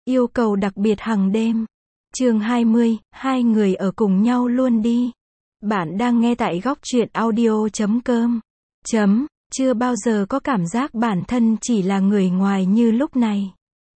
Yêu cầu đặc biệt hàng đêm. Chương 20, hai người ở cùng nhau luôn đi. Bạn đang nghe tại góc truyện audio.com. Chưa bao giờ có cảm giác bản thân chỉ là người ngoài như lúc này.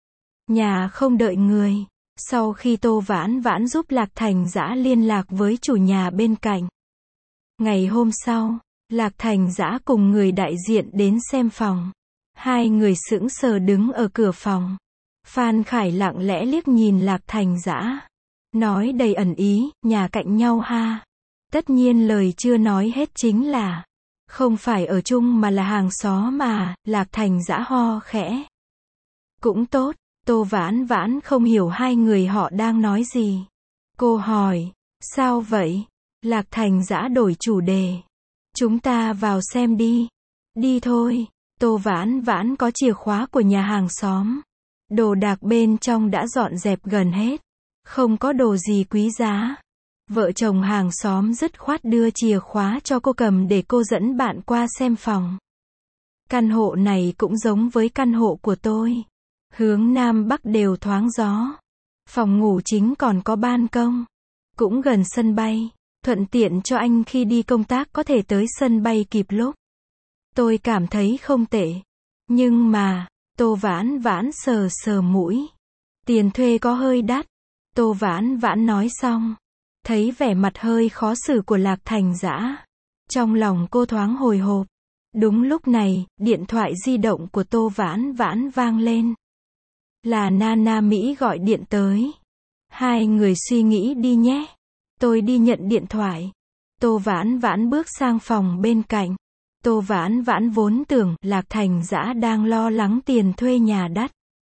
Nhà không đợi người. Sau khi Tô Vãn Vãn giúp Lạc Thành Dã liên lạc với chủ nhà bên cạnh. Ngày hôm sau, Lạc Thành Dã cùng người đại diện đến xem phòng. Hai người sững sờ đứng ở cửa phòng. Phan Khải lặng lẽ liếc nhìn Lạc Thành Dã, nói đầy ẩn ý, nhà cạnh nhau ha. Tất nhiên lời chưa nói hết chính là, không phải ở chung mà là hàng xóm mà, Lạc Thành Dã ho khẽ. Cũng tốt, Tô Vãn Vãn không hiểu hai người họ đang nói gì. Cô hỏi, sao vậy? Lạc Thành Dã đổi chủ đề. Chúng ta vào xem đi. Đi thôi, Tô Vãn Vãn có chìa khóa của nhà hàng xóm. Đồ đạc bên trong đã dọn dẹp gần hết. Không có đồ gì quý giá. Vợ chồng hàng xóm dứt khoát đưa chìa khóa cho cô cầm để cô dẫn bạn qua xem phòng. Căn hộ này cũng giống với căn hộ của tôi. Hướng Nam Bắc đều thoáng gió. Phòng ngủ chính còn có ban công. Cũng gần sân bay. Thuận tiện cho anh khi đi công tác có thể tới sân bay kịp lúc. Tôi cảm thấy không tệ. Nhưng mà, Tô Vãn Vãn sờ sờ mũi. Tiền thuê có hơi đắt. Tô Vãn Vãn nói xong. Thấy vẻ mặt hơi khó xử của Lạc Thành Dã. Trong lòng cô thoáng hồi hộp. Đúng lúc này, điện thoại di động của Tô Vãn Vãn vang lên. Là Nana Mỹ gọi điện tới. Hai người suy nghĩ đi nhé. Tôi đi nhận điện thoại. Tô Vãn Vãn bước sang phòng bên cạnh. Tô Vãn Vãn vốn tưởng Lạc Thành Dã đang lo lắng tiền thuê nhà đắt.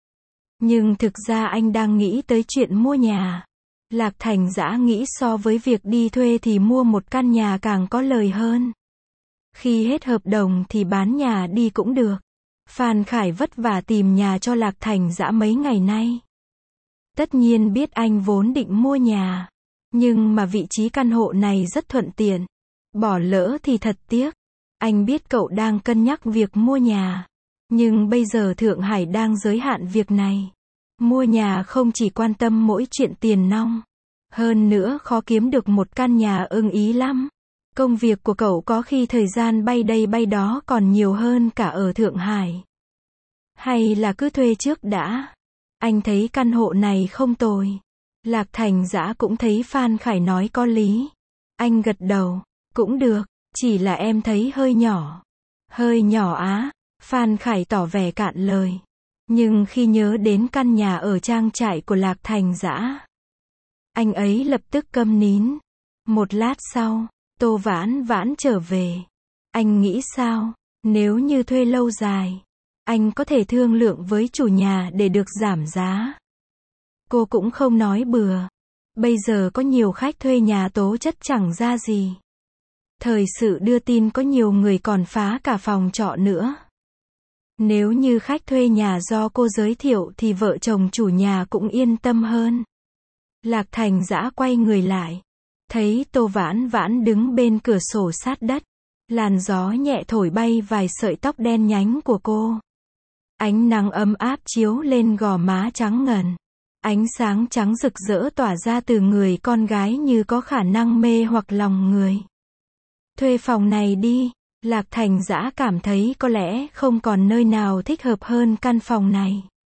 Nhưng thực ra anh đang nghĩ tới chuyện mua nhà. Lạc Thành Dã nghĩ so với việc đi thuê thì mua một căn nhà càng có lời hơn. Khi hết hợp đồng thì bán nhà đi cũng được. Phan Khải vất vả tìm nhà cho Lạc Thành Dã mấy ngày nay. Tất nhiên biết anh vốn định mua nhà. Nhưng mà vị trí căn hộ này rất thuận tiện. Bỏ lỡ thì thật tiếc. Anh biết cậu đang cân nhắc việc mua nhà. Nhưng bây giờ Thượng Hải đang giới hạn việc này. Mua nhà không chỉ quan tâm mỗi chuyện tiền nong. Hơn nữa khó kiếm được một căn nhà ưng ý lắm. Công việc của cậu có khi thời gian bay đây bay đó còn nhiều hơn cả ở Thượng Hải. Hay là cứ thuê trước đã. Anh thấy căn hộ này không tồi. Lạc Thành Dã cũng thấy Phan Khải nói có lý. Anh gật đầu. Cũng được, chỉ là em thấy hơi nhỏ. Hơi nhỏ á? Phan Khải tỏ vẻ cạn lời. Nhưng khi nhớ đến căn nhà ở trang trại của Lạc Thành Dã, anh ấy lập tức câm nín. Một lát sau, Tô Vãn Vãn trở về. Anh nghĩ sao? Nếu như thuê lâu dài, anh có thể thương lượng với chủ nhà để được giảm giá. Cô cũng không nói bừa. Bây giờ có nhiều khách thuê nhà tố chất chẳng ra gì. Thời sự đưa tin có nhiều người còn phá cả phòng trọ nữa. Nếu như khách thuê nhà do cô giới thiệu thì vợ chồng chủ nhà cũng yên tâm hơn. Lạc Thành Dã quay người lại. Thấy Tô Vãn Vãn đứng bên cửa sổ sát đất. Làn gió nhẹ thổi bay vài sợi tóc đen nhánh của cô. Ánh nắng ấm áp chiếu lên gò má trắng ngần. Ánh sáng trắng rực rỡ tỏa ra từ người con gái như có khả năng mê hoặc lòng người. Thuê phòng này đi. Lạc Thành Dã cảm thấy có lẽ không còn nơi nào thích hợp hơn căn phòng này.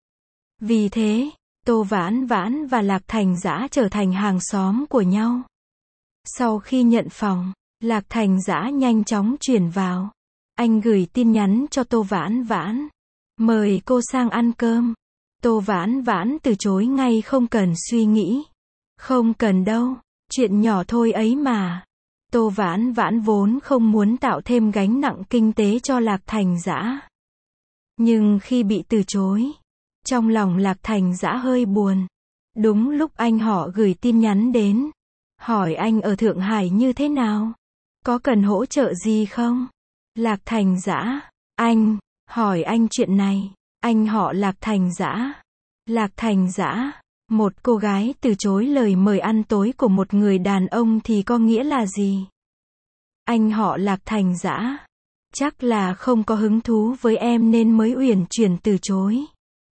Vì thế, Tô Vãn Vãn và Lạc Thành Dã trở thành hàng xóm của nhau. Sau khi nhận phòng, Lạc Thành Dã nhanh chóng chuyển vào. Anh gửi tin nhắn cho Tô Vãn Vãn. Mời cô sang ăn cơm. Tô Vãn Vãn từ chối ngay không cần suy nghĩ. Không cần đâu, chuyện nhỏ thôi ấy mà. Tô Vãn Vãn vốn không muốn tạo thêm gánh nặng kinh tế cho Lạc Thành Dã. Nhưng khi bị từ chối, trong lòng Lạc Thành Dã hơi buồn. Đúng lúc anh họ gửi tin nhắn đến. Hỏi anh ở Thượng Hải như thế nào? Có cần hỗ trợ gì không? Lạc Thành Dã, anh, hỏi anh chuyện này. Anh họ Lạc Thành Dã. Lạc Thành Dã, một cô gái từ chối lời mời ăn tối của một người đàn ông thì có nghĩa là gì? Anh họ Lạc Thành Dã. Chắc là không có hứng thú với em nên mới uyển chuyển từ chối.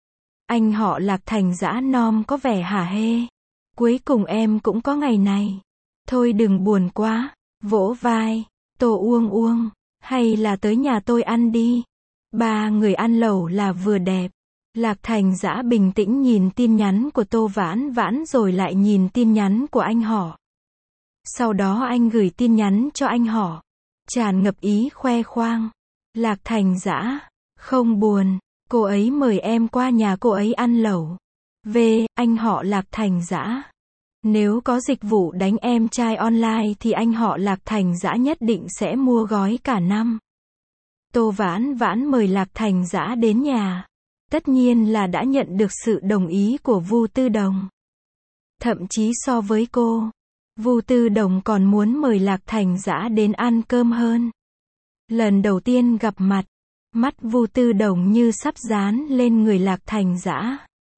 Anh họ Lạc Thành Dã nom có vẻ hả hê. Cuối cùng em cũng có ngày này. Thôi đừng buồn quá. Vỗ vai. Tô Uông Uông. Hay là tới nhà tôi ăn đi. Ba người ăn lẩu là vừa đẹp. Lạc Thành Dã bình tĩnh nhìn tin nhắn của Tô Vãn Vãn rồi lại nhìn tin nhắn của anh họ. Sau đó anh gửi tin nhắn cho anh họ. Tràn ngập ý khoe khoang. Lạc Thành Dã. Không buồn. Cô ấy mời em qua nhà cô ấy ăn lẩu. Anh họ Lạc Thành Dã. Nếu có dịch vụ đánh em trai online thì anh họ Lạc Thành Dã nhất định sẽ mua gói cả năm. Tô Vãn Vãn mời Lạc Thành Dã đến nhà. Tất nhiên là đã nhận được sự đồng ý của Vu Tư Đồng. Thậm chí so với cô, Vu Tư Đồng còn muốn mời Lạc Thành Dã đến ăn cơm hơn. Lần đầu tiên gặp mặt, mắt Vu Tư Đồng như sắp dán lên người Lạc Thành Dã.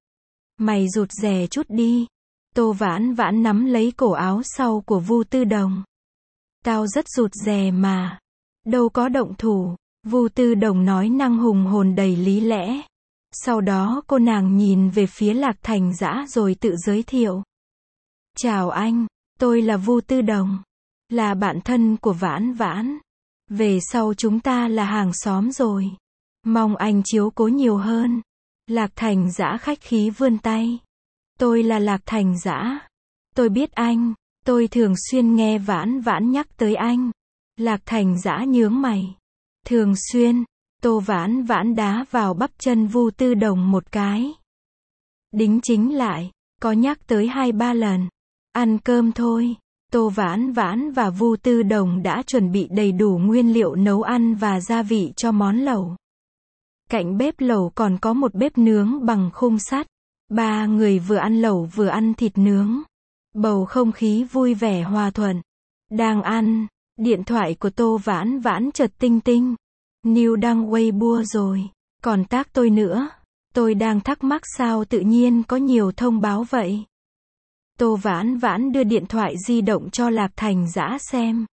Mày rụt rè chút đi. Tô Vãn Vãn nắm lấy cổ áo sau của Vu Tư Đồng. Tao rất rụt rè mà. Đâu có động thủ. Vu Tư Đồng nói năng hùng hồn đầy lý lẽ. Sau đó cô nàng nhìn về phía Lạc Thành Dã rồi tự giới thiệu. Chào anh, tôi là Vu Tư Đồng. Là bạn thân của Vãn Vãn. Về sau chúng ta là hàng xóm rồi. Mong anh chiếu cố nhiều hơn. Lạc Thành Dã khách khí vươn tay. Tôi là Lạc Thành Dã. Tôi biết anh. Tôi thường xuyên nghe Vãn Vãn nhắc tới anh. Lạc Thành Dã nhướng mày. Thường xuyên. Tô Vãn Vãn đá vào bắp chân Vu Tư Đồng một cái. Đính chính lại. Có nhắc tới 2-3 lần. Ăn cơm thôi. Tô Vãn Vãn và Vu Tư Đồng đã chuẩn bị đầy đủ nguyên liệu nấu ăn và gia vị cho món lẩu. Cạnh bếp lẩu còn có một bếp nướng bằng khung sắt. Ba người vừa ăn lẩu vừa ăn thịt nướng. Bầu không khí vui vẻ hòa thuận. Đang ăn, điện thoại của Tô Vãn Vãn chợt tinh tinh. New đăng Weibo rồi. Còn tag tôi nữa. Tôi đang thắc mắc sao tự nhiên có nhiều thông báo vậy. Tô Vãn Vãn đưa điện thoại di động cho Lạc Thành Dã xem.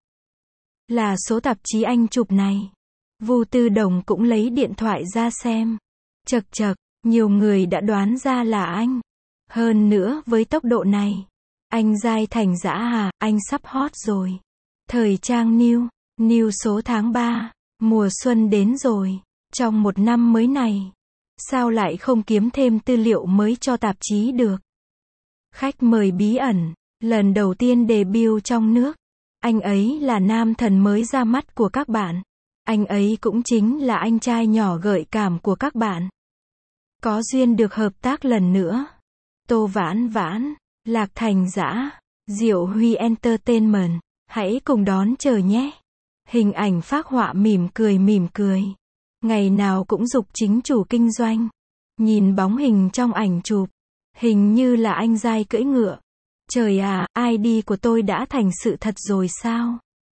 Là số tạp chí anh chụp này. Vu Tư Đồng cũng lấy điện thoại ra xem. Chậc chậc, nhiều người đã đoán ra là anh. Hơn nữa với tốc độ này. Anh Giai Thành Dã à, anh sắp hot rồi. Thời trang New số tháng 3. Mùa xuân đến rồi. Trong một năm mới này. Sao lại không kiếm thêm tư liệu mới cho tạp chí được? Khách mời bí ẩn. Lần đầu tiên debut trong nước. Anh ấy là nam thần mới ra mắt của các bạn. Anh ấy cũng chính là anh trai nhỏ gợi cảm của các bạn. Có duyên được hợp tác lần nữa. Tô Vãn Vãn, Lạc Thành Dã, Diệu Huy Entertainment. Hãy cùng đón chờ nhé. Hình ảnh phác họa mỉm cười. Ngày nào cũng giục chính chủ kinh doanh. Nhìn bóng hình trong ảnh chụp. Hình như là anh Giai cưỡi ngựa. Trời à, ID của tôi đã thành sự thật rồi sao?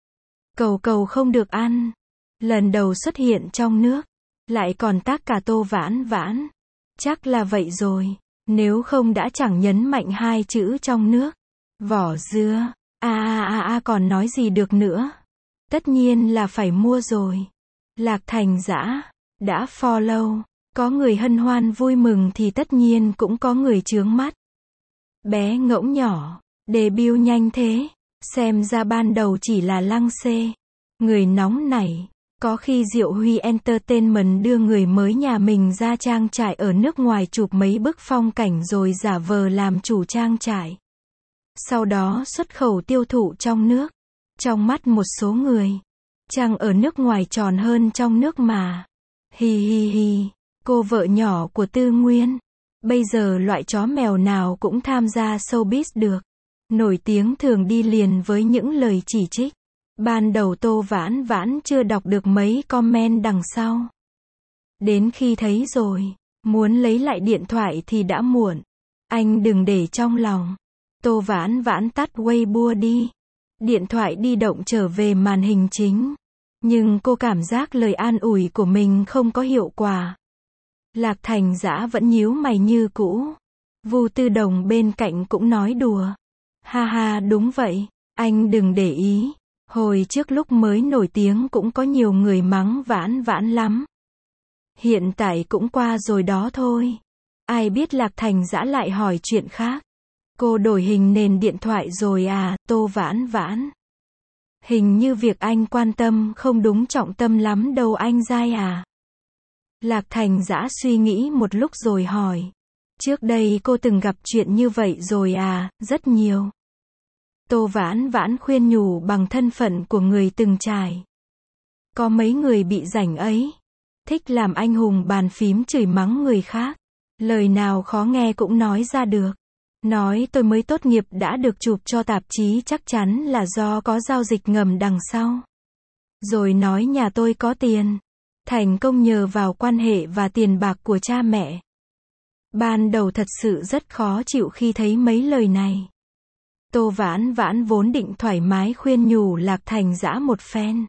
Cầu không được ăn. Lần đầu xuất hiện trong nước. Lại còn tag cả Tô Vãn Vãn. Chắc là vậy rồi. Nếu không đã chẳng nhấn mạnh 2 chữ trong nước. Vỏ dưa. Còn nói gì được nữa. Tất nhiên là phải mua rồi. Lạc Thành Dã. Đã follow. Có người hân hoan vui mừng thì tất nhiên cũng có người chướng mắt. Bé ngỗng nhỏ. Debut nhanh thế. Xem ra ban đầu chỉ là lăng xê. Người nóng nảy. Có khi Diệu Huy Entertainment đưa người mới nhà mình ra trang trại ở nước ngoài chụp mấy bức phong cảnh rồi giả vờ làm chủ trang trại. Sau đó xuất khẩu tiêu thụ trong nước. Trong mắt một số người, trang ở nước ngoài tròn hơn trong nước mà. Hi. Cô vợ nhỏ của Tư Nguyên. Bây giờ loại chó mèo nào cũng tham gia showbiz được. Nổi tiếng thường đi liền với những lời chỉ trích. Ban đầu Tô Vãn Vãn chưa đọc được mấy comment đằng sau. Đến khi thấy rồi, muốn lấy lại điện thoại thì đã muộn. Anh đừng để trong lòng. Tô Vãn Vãn tắt Weibo đi. Điện thoại di động trở về màn hình chính. Nhưng cô cảm giác lời an ủi của mình không có hiệu quả. Lạc Thành Dã vẫn nhíu mày như cũ. Vu Tư Đồng bên cạnh cũng nói đùa. Ha đúng vậy, anh đừng để ý. Hồi trước lúc mới nổi tiếng cũng có nhiều người mắng Vãn Vãn lắm. Hiện tại cũng qua rồi đó thôi. Ai biết Lạc Thành Dã lại hỏi chuyện khác. Cô đổi hình nền điện thoại rồi à, Tô Vãn Vãn. Hình như việc anh quan tâm không đúng trọng tâm lắm đâu anh dai à. Lạc Thành Dã suy nghĩ một lúc rồi hỏi. Trước đây cô từng gặp chuyện như vậy rồi à, rất nhiều. Tô Vãn Vãn khuyên nhủ bằng thân phận của người từng trải. Có mấy người bị rảnh ấy. Thích làm anh hùng bàn phím chửi mắng người khác. Lời nào khó nghe cũng nói ra được. Nói tôi mới tốt nghiệp đã được chụp cho tạp chí chắc chắn là do có giao dịch ngầm đằng sau. Rồi nói nhà tôi có tiền. Thành công nhờ vào quan hệ và tiền bạc của cha mẹ. Ban đầu thật sự rất khó chịu khi thấy mấy lời này. Tô Vãn Vãn vốn định thoải mái khuyên nhủ Lạc Thành Dã một phen.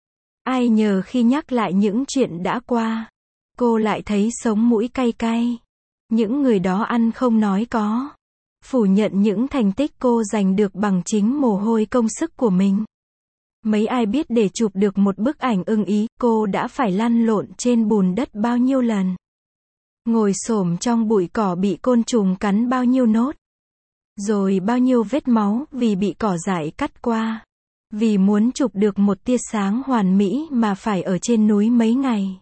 Ai nhờ khi nhắc lại những chuyện đã qua, cô lại thấy sống mũi cay cay. Những người đó ăn không nói có. Phủ nhận những thành tích cô giành được bằng chính mồ hôi công sức của mình. Mấy ai biết để chụp được một bức ảnh ưng ý, cô đã phải lăn lộn trên bùn đất bao nhiêu lần. Ngồi xổm trong bụi cỏ bị côn trùng cắn bao nhiêu nốt. Rồi bao nhiêu vết máu vì bị cỏ dại cắt qua. Vì muốn chụp được một tia sáng hoàn mỹ mà phải ở trên núi mấy ngày.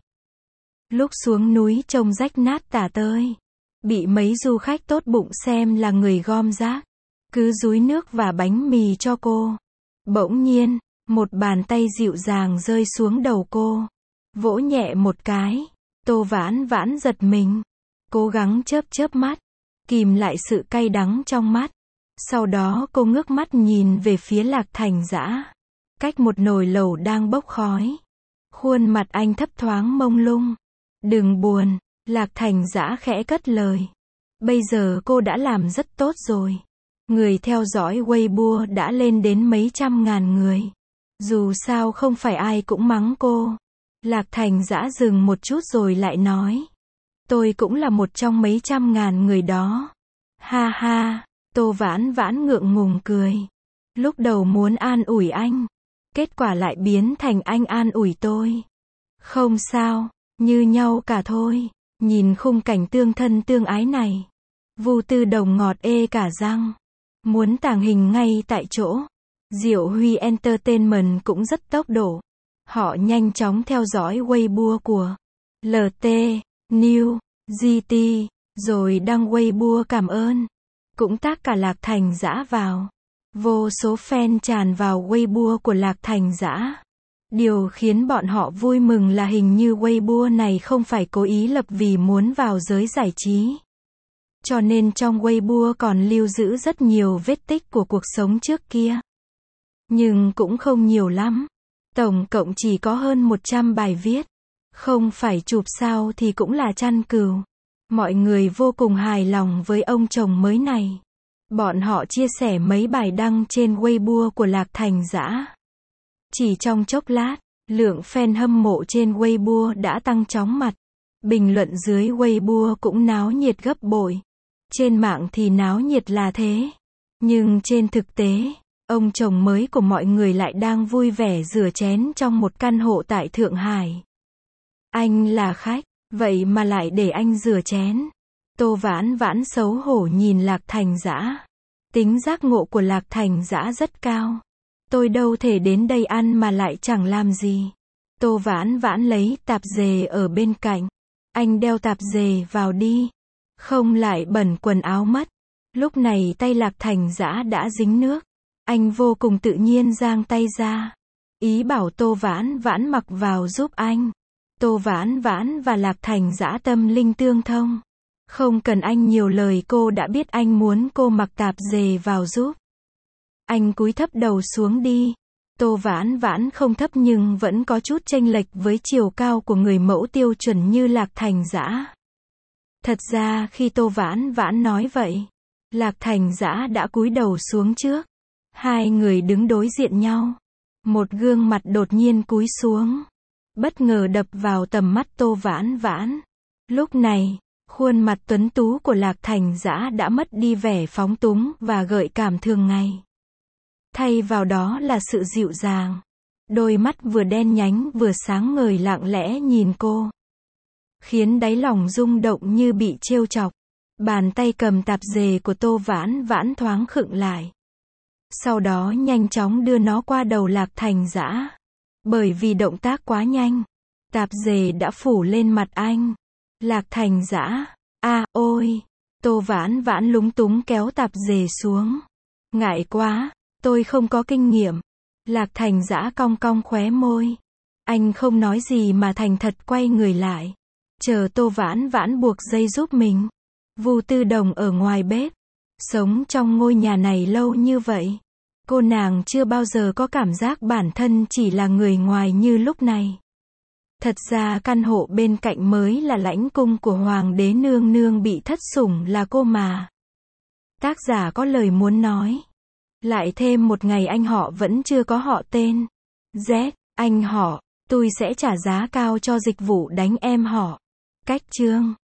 Lúc xuống núi trông rách nát tả tơi. Bị mấy du khách tốt bụng xem là người gom rác. Cứ dúi nước và bánh mì cho cô. Bỗng nhiên, một bàn tay dịu dàng rơi xuống đầu cô. Vỗ nhẹ một cái. Tô Vãn Vãn giật mình. Cố gắng chớp chớp mắt. Kìm lại sự cay đắng trong mắt. Sau đó cô ngước mắt nhìn về phía Lạc Thành Dã. Cách một nồi lẩu đang bốc khói. Khuôn mặt anh thấp thoáng mông lung. Đừng buồn, Lạc Thành Dã khẽ cất lời. Bây giờ cô đã làm rất tốt rồi. Người theo dõi Weibo đã lên đến mấy trăm ngàn người. Dù sao không phải ai cũng mắng cô. Lạc Thành Dã dừng một chút rồi lại nói. Tôi cũng là một trong mấy trăm ngàn người đó. Ha ha, Tô Vãn Vãn ngượng ngùng cười. Lúc đầu muốn an ủi anh. Kết quả lại biến thành anh an ủi tôi. Không sao, như nhau cả thôi. Nhìn khung cảnh tương thân tương ái này. Vu Tư Đồng ngọt ê cả răng. Muốn tàng hình ngay tại chỗ. Diệu Huy Entertainment cũng rất tốc độ. Họ nhanh chóng theo dõi Weibo của LT, New, GT, rồi đăng Weibo cảm ơn. Cũng tác cả Lạc Thành Dã vào. Vô số fan tràn vào Weibo của Lạc Thành Dã. Điều khiến bọn họ vui mừng là hình như Weibo này không phải cố ý lập vì muốn vào giới giải trí. Cho nên trong Weibo còn lưu giữ rất nhiều vết tích của cuộc sống trước kia. Nhưng cũng không nhiều lắm. Tổng cộng chỉ có hơn 100 bài viết. Không phải chụp sao thì cũng là chăn cừu. Mọi người vô cùng hài lòng với ông chồng mới này. Bọn họ chia sẻ mấy bài đăng trên Weibo của Lạc Thành Dã. Chỉ trong chốc lát, lượng fan hâm mộ trên Weibo đã tăng chóng mặt. Bình luận dưới Weibo cũng náo nhiệt gấp bội. Trên mạng thì náo nhiệt là thế. Nhưng trên thực tế, ông chồng mới của mọi người lại đang vui vẻ rửa chén trong một căn hộ tại Thượng Hải. Anh là khách, vậy mà lại để anh rửa chén. Tô Vãn Vãn xấu hổ nhìn Lạc Thành Dã. Tính giác ngộ của Lạc Thành Dã rất cao. Tôi đâu thể đến đây ăn mà lại chẳng làm gì. Tô Vãn Vãn lấy tạp dề ở bên cạnh. Anh đeo tạp dề vào đi. Không lại bẩn quần áo mất. Lúc này tay Lạc Thành Dã đã dính nước. Anh vô cùng tự nhiên giang tay ra. Ý bảo Tô Vãn Vãn mặc vào giúp anh. Tô Vãn Vãn và Lạc Thành Dã tâm linh tương thông. Không cần anh nhiều lời cô đã biết anh muốn cô mặc tạp dề vào giúp. Anh cúi thấp đầu xuống đi. Tô Vãn Vãn không thấp nhưng vẫn có chút chênh lệch với chiều cao của người mẫu tiêu chuẩn như Lạc Thành Dã. Thật ra khi Tô Vãn Vãn nói vậy, Lạc Thành Dã đã cúi đầu xuống trước. Hai người đứng đối diện nhau. Một gương mặt đột nhiên cúi xuống. Bất ngờ đập vào tầm mắt Tô Vãn Vãn. Lúc này, khuôn mặt tuấn tú của Lạc Thành Dã đã mất đi vẻ phóng túng và gợi cảm thường ngày. Thay vào đó là sự dịu dàng. Đôi mắt vừa đen nhánh vừa sáng ngời lặng lẽ nhìn cô. Khiến đáy lòng rung động như bị trêu chọc. Bàn tay cầm tạp dề của Tô Vãn Vãn thoáng khựng lại. Sau đó nhanh chóng đưa nó qua đầu Lạc Thành Dã. Bởi vì động tác quá nhanh, tạp dề đã phủ lên mặt anh. Lạc Thành Dã, ôi. Tô Vãn Vãn lúng túng kéo tạp dề xuống. Ngại quá, tôi không có kinh nghiệm. Lạc Thành Dã cong cong khóe môi. Anh không nói gì mà thành thật quay người lại. Chờ Tô Vãn Vãn buộc dây giúp mình. Vu Tư Đồng ở ngoài bếp. Sống trong ngôi nhà này lâu như vậy, cô nàng chưa bao giờ có cảm giác bản thân chỉ là người ngoài như lúc này. Thật ra căn hộ bên cạnh mới là lãnh cung của Hoàng đế nương nương bị thất sủng là cô mà. Tác giả có lời muốn nói. Lại thêm một ngày anh họ vẫn chưa có họ tên. Z, anh họ, tôi sẽ trả giá cao cho dịch vụ đánh em họ. Cách chương